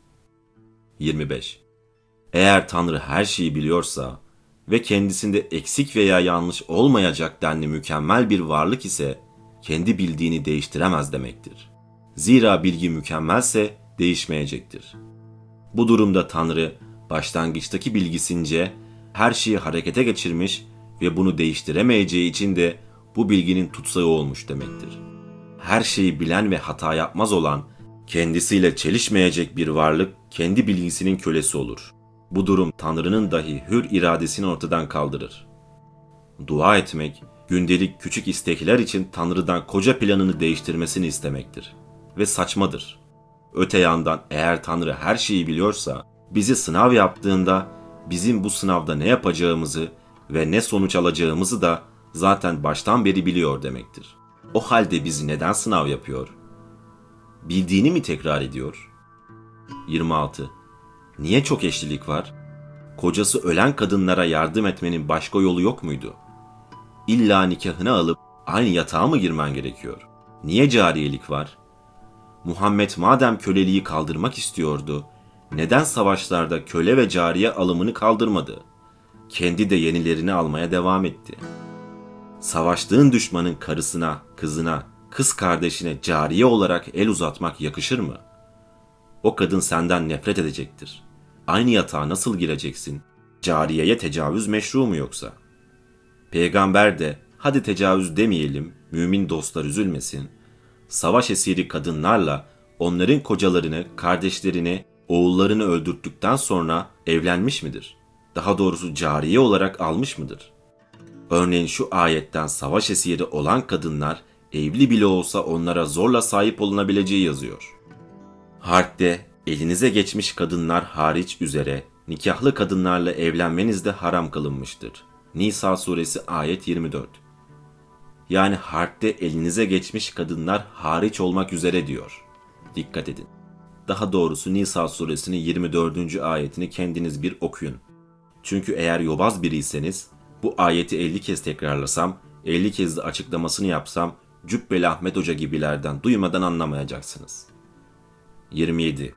yirmi beş. Eğer Tanrı her şeyi biliyorsa ve kendisinde eksik veya yanlış olmayacak denli mükemmel bir varlık ise kendi bildiğini değiştiremez demektir. Zira bilgi mükemmelse değişmeyecektir. Bu durumda Tanrı başlangıçtaki bilgisince her şeyi harekete geçirmiş ve bunu değiştiremeyeceği için de bu bilginin tutsağı olmuş demektir. Her şeyi bilen ve hata yapmaz olan, kendisiyle çelişmeyecek bir varlık kendi bilgisinin kölesi olur. Bu durum Tanrı'nın dahi hür iradesini ortadan kaldırır. Dua etmek, gündelik küçük istekler için Tanrı'dan koca planını değiştirmesini istemektir. Ve saçmadır. Öte yandan eğer Tanrı her şeyi biliyorsa, bizi sınav yaptığında bizim bu sınavda ne yapacağımızı ve ne sonuç alacağımızı da zaten baştan beri biliyor demektir. O halde bizi neden sınav yapıyor? Bildiğini mi tekrar ediyor? yirmi altı. Niye çok eşlilik var? Kocası ölen kadınlara yardım etmenin başka yolu yok muydu? İlla nikahını alıp aynı yatağa mı girmen gerekiyor? Niye cariyelik var? Muhammed madem köleliği kaldırmak istiyordu, neden savaşlarda köle ve cariye alımını kaldırmadı? Kendi de yenilerini almaya devam etti. Savaştığın düşmanın karısına, kızına, kız kardeşine cariye olarak el uzatmak yakışır mı? O kadın senden nefret edecektir. Aynı yatağa nasıl gireceksin? Cariyeye tecavüz meşru mu yoksa? Peygamber de, hadi tecavüz demeyelim, mümin dostlar üzülmesin, savaş esiri kadınlarla onların kocalarını, kardeşlerini, oğullarını öldürttükten sonra evlenmiş midir? Daha doğrusu cariye olarak almış mıdır? Örneğin şu ayetten savaş esiri olan kadınlar evli bile olsa onlara zorla sahip olunabileceği yazıyor. Harpte elinize geçmiş kadınlar hariç üzere nikahlı kadınlarla evlenmeniz de haram kılınmıştır. Nisa suresi ayet yirmi dört. Yani harpte elinize geçmiş kadınlar hariç olmak üzere diyor. Dikkat edin. Daha doğrusu Nisa suresinin yirmi dördüncü ayetini kendiniz bir okuyun. Çünkü eğer yobaz biriyseniz, bu ayeti elli kez tekrarlasam, elli kez de açıklamasını yapsam, Cübbeli Ahmet Hoca gibilerden duymadan anlamayacaksınız. yirmi yedi.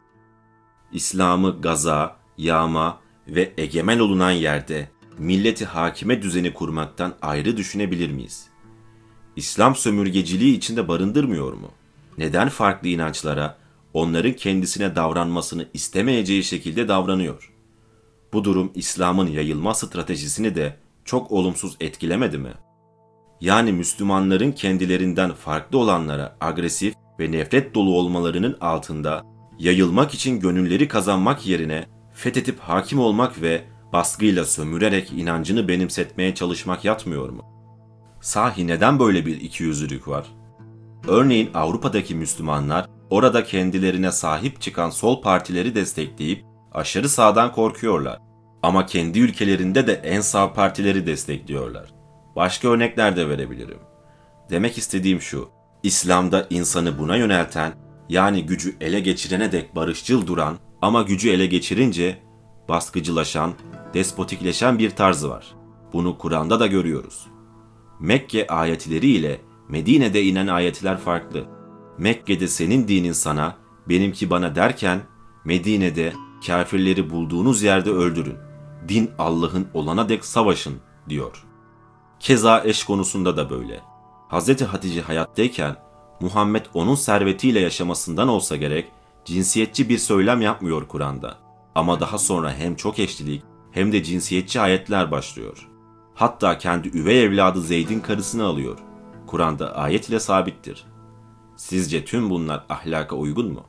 İslam'ı gaza, yağma ve egemen olunan yerde milleti hakime düzeni kurmaktan ayrı düşünebilir miyiz? İslam sömürgeciliği içinde barındırmıyor mu? Neden farklı inançlara, onların kendisine davranmasını istemeyeceği şekilde davranıyor? Bu durum İslam'ın yayılma stratejisini de çok olumsuz etkilemedi mi? Yani Müslümanların kendilerinden farklı olanlara agresif ve nefret dolu olmalarının altında yayılmak için gönülleri kazanmak yerine fethedip hakim olmak ve baskıyla sömürerek inancını benimsetmeye çalışmak yatmıyor mu? Sahi neden böyle bir ikiyüzlülük var? Örneğin Avrupa'daki Müslümanlar orada kendilerine sahip çıkan sol partileri destekleyip aşırı sağdan korkuyorlar. Ama kendi ülkelerinde de en sağ partileri destekliyorlar. Başka örnekler de verebilirim. Demek istediğim şu, İslam'da insanı buna yönelten, yani gücü ele geçirene dek barışçıl duran ama gücü ele geçirince baskıcılaşan, despotikleşen bir tarzı var. Bunu Kur'an'da da görüyoruz. Mekke ayetleri ile Medine'de inen ayetler farklı. Mekke'de senin dinin sana, benimki bana derken, Medine'de kafirleri bulduğunuz yerde öldürün. Din Allah'ın olana dek savaşın diyor. Keza eş konusunda da böyle. Hazreti Hatice hayattayken Muhammed onun servetiyle yaşamasından olsa gerek cinsiyetçi bir söylem yapmıyor Kur'an'da. Ama daha sonra hem çok eşlilik hem de cinsiyetçi ayetler başlıyor. Hatta kendi üvey evladı Zeyd'in karısını alıyor. Kur'an'da ayet ile sabittir. Sizce tüm bunlar ahlaka uygun mu?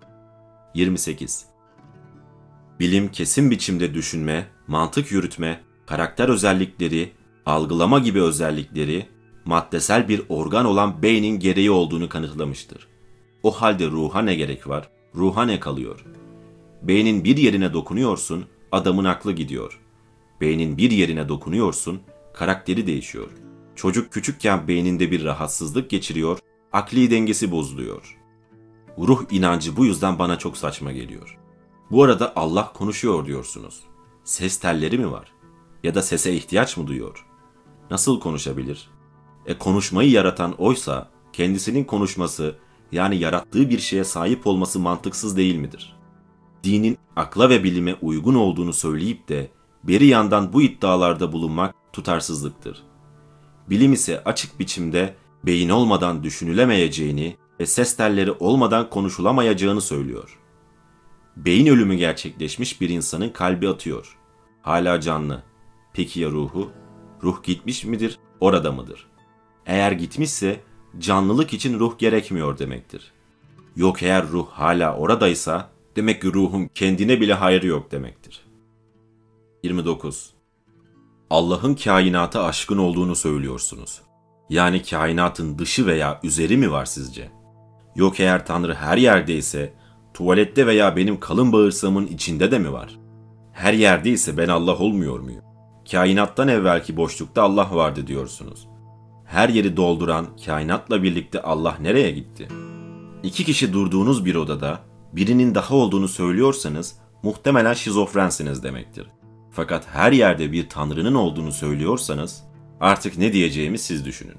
yirmi sekiz. Bilim kesin biçimde düşünme, mantık yürütme, karakter özellikleri, algılama gibi özellikleri, maddesel bir organ olan beynin gereği olduğunu kanıtlamıştır. O halde ruha ne gerek var? Ruha ne kalıyor? Beynin bir yerine dokunuyorsun, adamın aklı gidiyor. Beynin bir yerine dokunuyorsun, karakteri değişiyor. Çocuk küçükken beyninde bir rahatsızlık geçiriyor, Akli dengesi bozuluyor. Ruh inancı bu yüzden bana çok saçma geliyor. Bu arada Allah konuşuyor diyorsunuz. Ses telleri mi var? Ya da sese ihtiyaç mı duyuyor? Nasıl konuşabilir? E konuşmayı yaratan oysa kendisinin konuşması, yani yarattığı bir şeye sahip olması mantıksız değil midir? Dinin akla ve bilime uygun olduğunu söyleyip de beri yandan bu iddialarda bulunmak tutarsızlıktır. Bilim ise açık biçimde beyin olmadan düşünülemeyeceğini ve ses telleri olmadan konuşulamayacağını söylüyor. Beyin ölümü gerçekleşmiş bir insanın kalbi atıyor. Hala canlı. Peki ya ruhu? Ruh gitmiş midir, orada mıdır? Eğer gitmişse canlılık için ruh gerekmiyor demektir. Yok eğer ruh hala oradaysa demek ki ruhun kendine bile hayrı yok demektir. yirmi dokuz. Allah'ın kainata aşkın olduğunu söylüyorsunuz. Yani kainatın dışı veya üzeri mi var sizce? Yok eğer Tanrı her yerdeyse, tuvalette veya benim kalın bağırsağımın içinde de mi var? Her yerdeyse ben Allah olmuyor muyum? Kainattan evvelki boşlukta Allah vardı diyorsunuz. Her yeri dolduran kainatla birlikte Allah nereye gitti? İki kişi durduğunuz bir odada birinin daha olduğunu söylüyorsanız muhtemelen şizofrensiniz demektir. Fakat her yerde bir Tanrı'nın olduğunu söylüyorsanız artık ne diyeceğimi siz düşünün.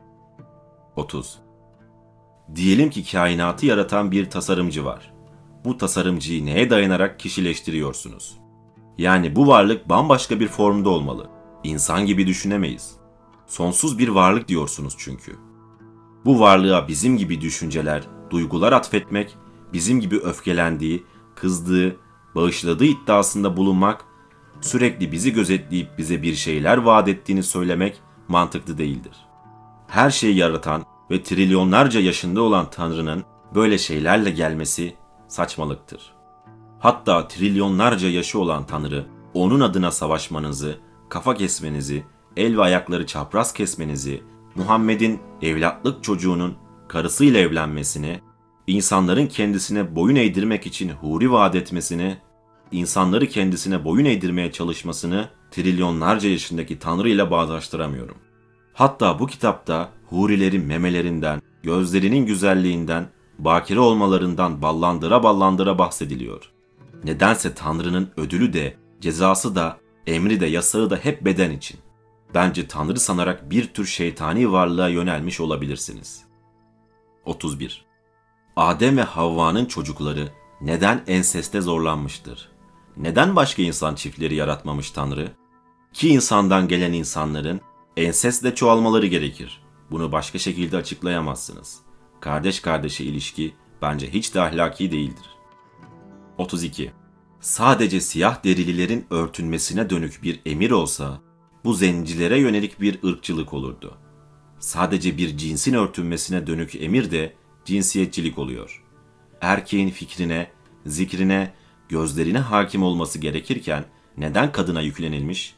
otuz. Diyelim ki kainatı yaratan bir tasarımcı var. Bu tasarımcıyı neye dayanarak kişileştiriyorsunuz? Yani bu varlık bambaşka bir formda olmalı. İnsan gibi düşünemeyiz. Sonsuz bir varlık diyorsunuz çünkü. Bu varlığa bizim gibi düşünceler, duygular atfetmek, bizim gibi öfkelendiği, kızdığı, bağışladığı iddiasında bulunmak, sürekli bizi gözetleyip bize bir şeyler vaat ettiğini söylemek mantıklı değildir. Her şeyi yaratan ve trilyonlarca yaşında olan Tanrı'nın böyle şeylerle gelmesi saçmalıktır. Hatta trilyonlarca yaşı olan Tanrı, onun adına savaşmanızı, kafa kesmenizi, el ve ayakları çapraz kesmenizi, Muhammed'in evlatlık çocuğunun karısıyla evlenmesini, insanların kendisine boyun eğdirmek için huri vaat etmesini, insanları kendisine boyun eğdirmeye çalışmasını trilyonlarca yaşındaki Tanrı ile bağdaştıramıyorum. Hatta bu kitapta hurilerin memelerinden, gözlerinin güzelliğinden, bakire olmalarından ballandıra ballandıra bahsediliyor. Nedense Tanrı'nın ödülü de, cezası da, emri de, yasağı da hep beden için. Bence Tanrı sanarak bir tür şeytani varlığa yönelmiş olabilirsiniz. otuz bir. Adem ve Havva'nın çocukları neden enseste zorlanmıştır? Neden başka insan çiftleri yaratmamış Tanrı? Ki insandan gelen insanların ensestle çoğalmaları gerekir. Bunu başka şekilde açıklayamazsınız. Kardeş kardeşe ilişki bence hiç de ahlaki değildir. otuz iki. Sadece siyah derililerin örtünmesine dönük bir emir olsa, bu zencilere yönelik bir ırkçılık olurdu. Sadece bir cinsin örtünmesine dönük emir de cinsiyetçilik oluyor. Erkeğin fikrine, zikrine, gözlerine hakim olması gerekirken neden kadına yüklenilmiş?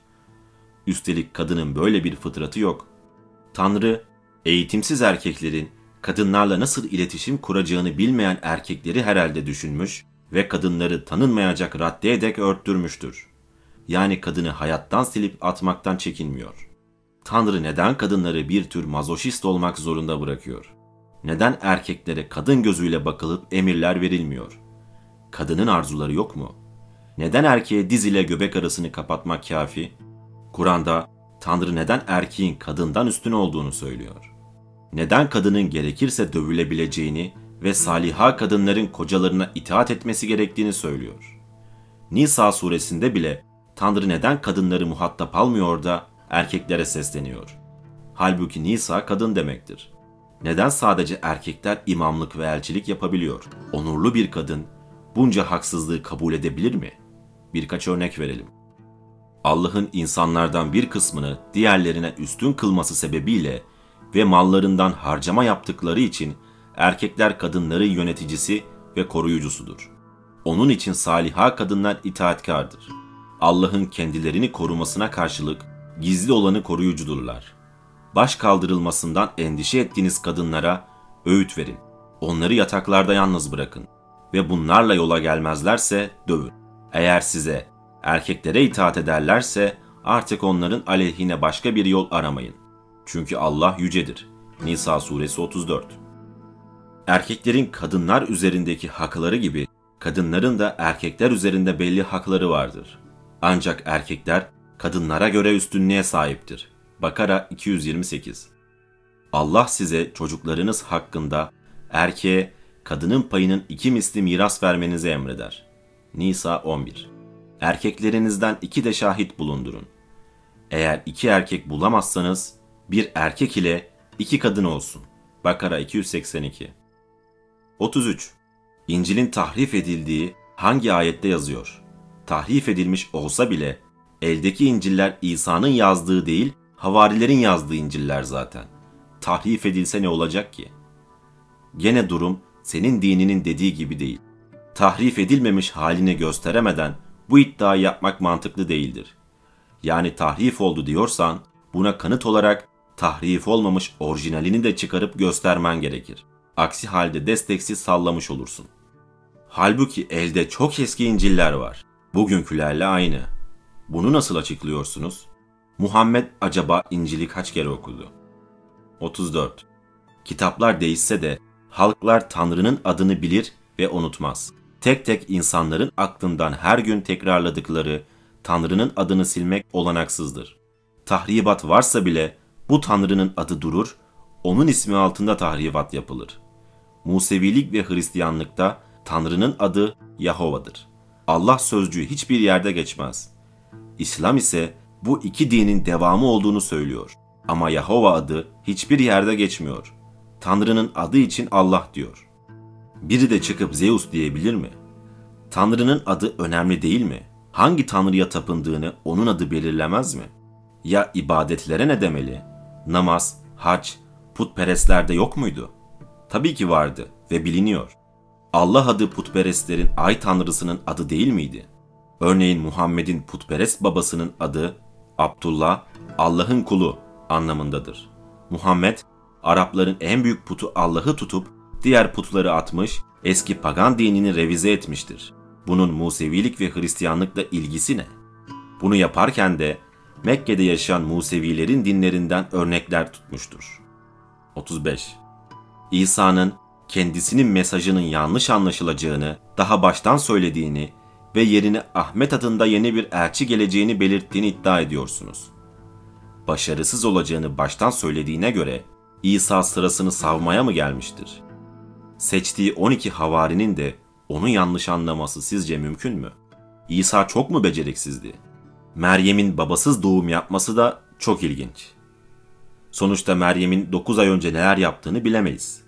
Üstelik kadının böyle bir fıtratı yok. Tanrı, eğitimsiz erkeklerin kadınlarla nasıl iletişim kuracağını bilmeyen erkekleri herhalde düşünmüş ve kadınları tanınmayacak raddeye dek örttürmüştür. Yani kadını hayattan silip atmaktan çekinmiyor. Tanrı neden kadınları bir tür mazoşist olmak zorunda bırakıyor? Neden erkeklere kadın gözüyle bakılıp emirler verilmiyor? Kadının arzuları yok mu? Neden erkeğe diz ile göbek arasını kapatmak kafi? Kur'an'da Tanrı neden erkeğin kadından üstün olduğunu söylüyor? Neden kadının gerekirse dövülebileceğini ve saliha kadınların kocalarına itaat etmesi gerektiğini söylüyor? Nisa suresinde bile Tanrı neden kadınları muhatap almıyor da erkeklere sesleniyor? Halbuki Nisa kadın demektir. Neden sadece erkekler imamlık ve elçilik yapabiliyor? Onurlu bir kadın bunca haksızlığı kabul edebilir mi? Birkaç örnek verelim. Allah'ın insanlardan bir kısmını diğerlerine üstün kılması sebebiyle ve mallarından harcama yaptıkları için erkekler kadınların yöneticisi ve koruyucusudur. Onun için saliha kadınlar itaatkardır. Allah'ın kendilerini korumasına karşılık gizli olanı koruyucudurlar. Baş kaldırılmasından endişe ettiğiniz kadınlara öğüt verin. Onları yataklarda yalnız bırakın ve bunlarla yola gelmezlerse dövün. Eğer size, erkeklere itaat ederlerse artık onların aleyhine başka bir yol aramayın. Çünkü Allah yücedir. Nisa suresi otuz dört. Erkeklerin kadınlar üzerindeki hakları gibi kadınların da erkekler üzerinde belli hakları vardır. Ancak erkekler kadınlara göre üstünlüğe sahiptir. Bakara iki yüz yirmi sekiz. Allah size çocuklarınız hakkında erkeğe kadının payının iki misli miras vermenizi emreder. Nisa on bir. Erkeklerinizden iki de şahit bulundurun. Eğer iki erkek bulamazsanız bir erkek ile iki kadın olsun. Bakara iki yüz seksen iki. otuz üç. İncil'in tahrif edildiği hangi ayette yazıyor? Tahrif edilmiş olsa bile eldeki İncil'ler İsa'nın yazdığı değil, havarilerin yazdığı İncil'ler zaten. Tahrif edilse ne olacak ki? Gene durum senin dininin dediği gibi değil. Tahrif edilmemiş halini gösteremeden bu iddiayı yapmak mantıklı değildir. Yani tahrif oldu diyorsan buna kanıt olarak tahrif olmamış orijinalini de çıkarıp göstermen gerekir. Aksi halde desteksiz sallamış olursun. Halbuki elde çok eski İncil'ler var. Bugünkülerle aynı. Bunu nasıl açıklıyorsunuz? Muhammed acaba İncil'i kaç kere okudu? otuz dört. Kitaplar değişse de halklar Tanrı'nın adını bilir ve unutmaz. Tek tek insanların aklından her gün tekrarladıkları Tanrı'nın adını silmek olanaksızdır. Tahribat varsa bile bu Tanrı'nın adı durur, onun ismi altında tahribat yapılır. Musevilik ve Hristiyanlıkta Tanrı'nın adı Yahova'dır. Allah sözcüğü hiçbir yerde geçmez. İslam ise bu iki dinin devamı olduğunu söylüyor. Ama Yahova adı hiçbir yerde geçmiyor. Tanrı'nın adı için Allah diyor. Biri de çıkıp Zeus diyebilir mi? Tanrı'nın adı önemli değil mi? Hangi Tanrı'ya tapındığını onun adı belirlemez mi? Ya ibadetlere ne demeli? Namaz, hac, putperestlerde yok muydu? Tabii ki vardı ve biliniyor. Allah adı putperestlerin ay tanrısının adı değil miydi? Örneğin Muhammed'in putperest babasının adı Abdullah, Allah'ın kulu anlamındadır. Muhammed, Arapların en büyük putu Allah'ı tutup diğer putları atmış, eski pagan dinini revize etmiştir. Bunun Musevilik ve Hristiyanlıkla ilgisi ne? Bunu yaparken de Mekke'de yaşayan Musevilerin dinlerinden örnekler tutmuştur. otuz beş. İsa'nın kendisinin mesajının yanlış anlaşılacağını, daha baştan söylediğini ve yerine Ahmet adında yeni bir elçi geleceğini belirttiğini iddia ediyorsunuz. Başarısız olacağını baştan söylediğine göre İsa sırasını savmaya mı gelmiştir? Seçtiği on iki havarinin de onu yanlış anlaması sizce mümkün mü? İsa çok mu beceriksizdi? Meryem'in babasız doğum yapması da çok ilginç. Sonuçta Meryem'in dokuz ay önce neler yaptığını bilemeyiz.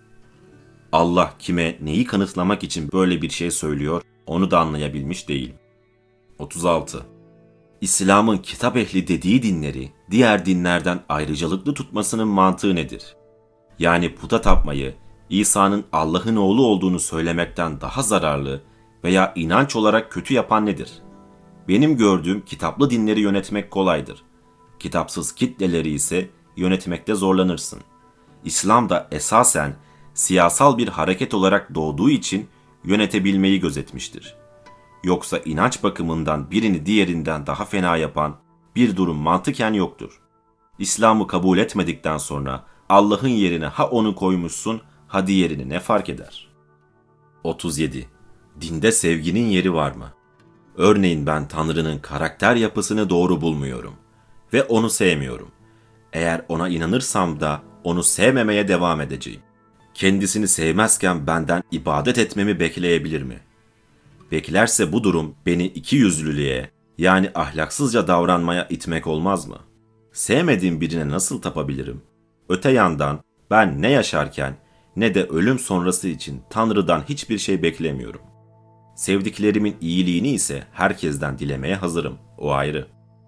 Allah kime neyi kanıtlamak için böyle bir şey söylüyor, onu da anlayabilmiş değilim. otuz altı. İslam'ın kitap ehli dediği dinleri diğer dinlerden ayrıcalıklı tutmasının mantığı nedir? Yani puta tapmayı, İsa'nın Allah'ın oğlu olduğunu söylemekten daha zararlı veya inanç olarak kötü yapan nedir? Benim gördüğüm kitaplı dinleri yönetmek kolaydır. Kitapsız kitleleri ise yönetmekte zorlanırsın. İslam da esasen siyasal bir hareket olarak doğduğu için yönetebilmeyi gözetmiştir. Yoksa inanç bakımından birini diğerinden daha fena yapan bir durum mantıken yoktur. İslam'ı kabul etmedikten sonra Allah'ın yerine ha onu koymuşsun ha diğerini ne fark eder? otuz yedi. Dinde sevginin yeri var mı? Örneğin ben Tanrı'nın karakter yapısını doğru bulmuyorum ve onu sevmiyorum. Eğer ona inanırsam da onu sevmemeye devam edeceğim. Kendisini sevmezken benden ibadet etmemi bekleyebilir mi? Beklerse bu durum beni ikiyüzlülüğe, yani ahlaksızca davranmaya itmek olmaz mı? Sevmediğim birine nasıl tapabilirim? Öte yandan ben ne yaşarken ne de ölüm sonrası için Tanrı'dan hiçbir şey beklemiyorum. Sevdiklerimin iyiliğini ise herkesten dilemeye hazırım, o ayrı.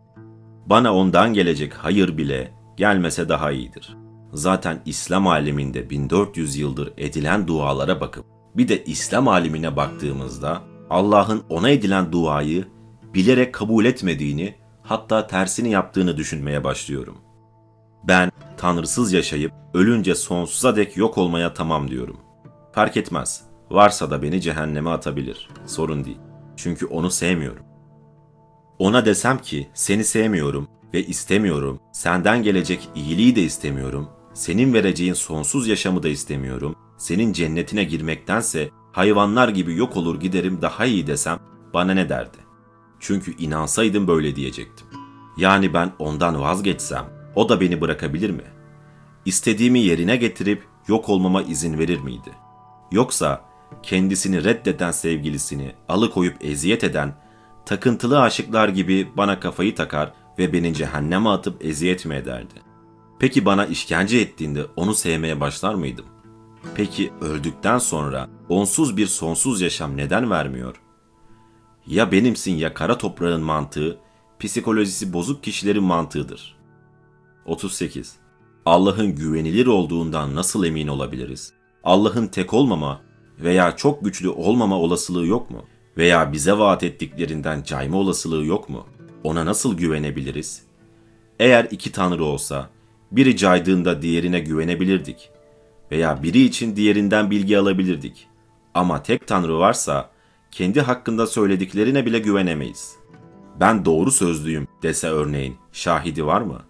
Bana ondan gelecek hayır bile gelmese daha iyidir. Zaten İslam aleminde bin dört yüz yıldır edilen dualara bakıp bir de İslam alemine baktığımızda Allah'ın ona edilen duayı bilerek kabul etmediğini, hatta tersini yaptığını düşünmeye başlıyorum. Ben tanrısız yaşayıp ölünce sonsuza dek yok olmaya tamam diyorum. Fark etmez, varsa da beni cehenneme atabilir, sorun değil. Çünkü onu sevmiyorum. Ona desem ki seni sevmiyorum ve istemiyorum, senden gelecek iyiliği de istemiyorum, senin vereceğin sonsuz yaşamı da istemiyorum, senin cennetine girmektense hayvanlar gibi yok olur giderim daha iyi desem bana ne derdi? Çünkü inansaydım böyle diyecektim. Yani ben ondan vazgeçsem o da beni bırakabilir mi? İstediğimi yerine getirip yok olmama izin verir miydi? Yoksa kendisini reddeden sevgilisini alıkoyup eziyet eden takıntılı aşıklar gibi bana kafayı takar ve beni cehenneme atıp eziyet mi ederdi? Peki bana işkence ettiğinde onu sevmeye başlar mıydım? Peki öldükten sonra onsuz bir sonsuz yaşam neden vermiyor? Ya benimsin ya kara toprağın mantığı, psikolojisi bozuk kişilerin mantığıdır. otuz sekiz. Allah'ın güvenilir olduğundan nasıl emin olabiliriz? Allah'ın tek olmama veya çok güçlü olmama olasılığı yok mu? Veya bize vaat ettiklerinden cayma olasılığı yok mu? Ona nasıl güvenebiliriz? Eğer iki tanrı olsa, biri caydığında diğerine güvenebilirdik. Veya biri için diğerinden bilgi alabilirdik. Ama tek tanrı varsa, kendi hakkında söylediklerine bile güvenemeyiz. Ben doğru sözlüyüm dese örneğin, şahidi var mı?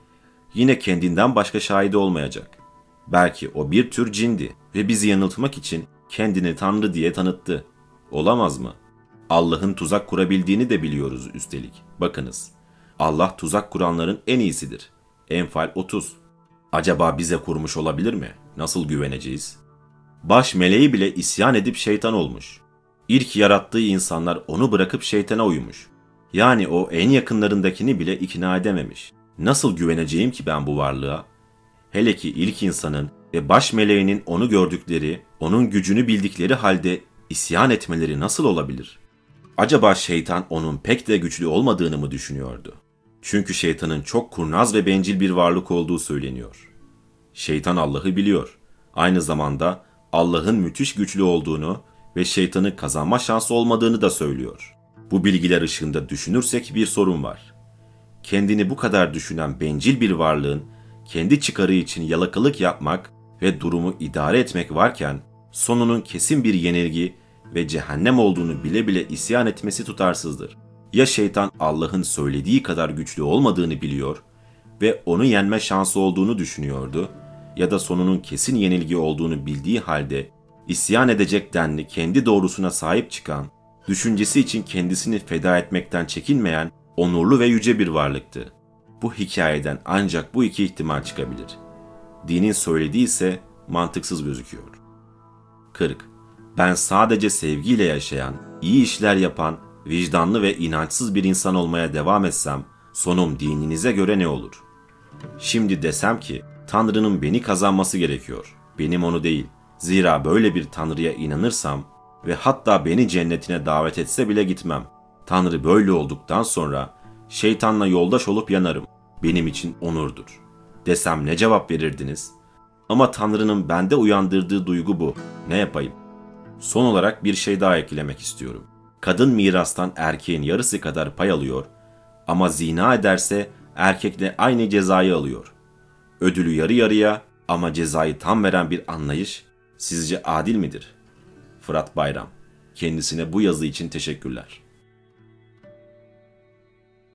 Yine kendinden başka şahidi olmayacak. Belki o bir tür cindi ve bizi yanıltmak için kendini tanrı diye tanıttı. Olamaz mı? Allah'ın tuzak kurabildiğini de biliyoruz üstelik. Bakınız, Allah tuzak kuranların en iyisidir. Enfal otuz. Acaba bize kurmuş olabilir mi? Nasıl güveneceğiz? Baş meleği bile isyan edip şeytan olmuş. İlk yarattığı insanlar onu bırakıp şeytana uymuş. Yani o en yakınlarındakini bile ikna edememiş. Nasıl güveneceğim ki ben bu varlığa? Hele ki ilk insanın ve baş meleğinin onu gördükleri, onun gücünü bildikleri halde isyan etmeleri nasıl olabilir? Acaba şeytan onun pek de güçlü olmadığını mı düşünüyordu? Çünkü şeytanın çok kurnaz ve bencil bir varlık olduğu söyleniyor. Şeytan Allah'ı biliyor. Aynı zamanda Allah'ın müthiş güçlü olduğunu ve şeytanı kazanma şansı olmadığını da söylüyor. Bu bilgiler ışığında düşünürsek bir sorun var. Kendini bu kadar düşünen bencil bir varlığın kendi çıkarı için yalakalık yapmak ve durumu idare etmek varken sonunun kesin bir yenilgi ve cehennem olduğunu bile bile isyan etmesi tutarsızdır. Ya şeytan Allah'ın söylediği kadar güçlü olmadığını biliyor ve onu yenme şansı olduğunu düşünüyordu ya da sonunun kesin yenilgi olduğunu bildiği halde isyan edecek denli kendi doğrusuna sahip çıkan, düşüncesi için kendisini feda etmekten çekinmeyen onurlu ve yüce bir varlıktı. Bu hikayeden ancak bu iki ihtimal çıkabilir. Dinin söylediği ise mantıksız gözüküyor. kırk. Ben sadece sevgiyle yaşayan, iyi işler yapan, vicdanlı ve inançsız bir insan olmaya devam etsem, sonum dininize göre ne olur? Şimdi desem ki, Tanrı'nın beni kazanması gerekiyor, benim onu değil. Zira böyle bir Tanrı'ya inanırsam ve hatta beni cennetine davet etse bile gitmem. Tanrı böyle olduktan sonra şeytanla yoldaş olup yanarım. Benim için onurdur. Desem ne cevap verirdiniz? Ama Tanrı'nın bende uyandırdığı duygu bu. Ne yapayım? Son olarak bir şey daha eklemek istiyorum. Kadın mirastan erkeğin yarısı kadar pay alıyor ama zina ederse erkekle aynı cezayı alıyor. Ödülü yarı yarıya ama cezayı tam veren bir anlayış sizce adil midir? Fırat Bayram. Kendisine bu yazı için teşekkürler.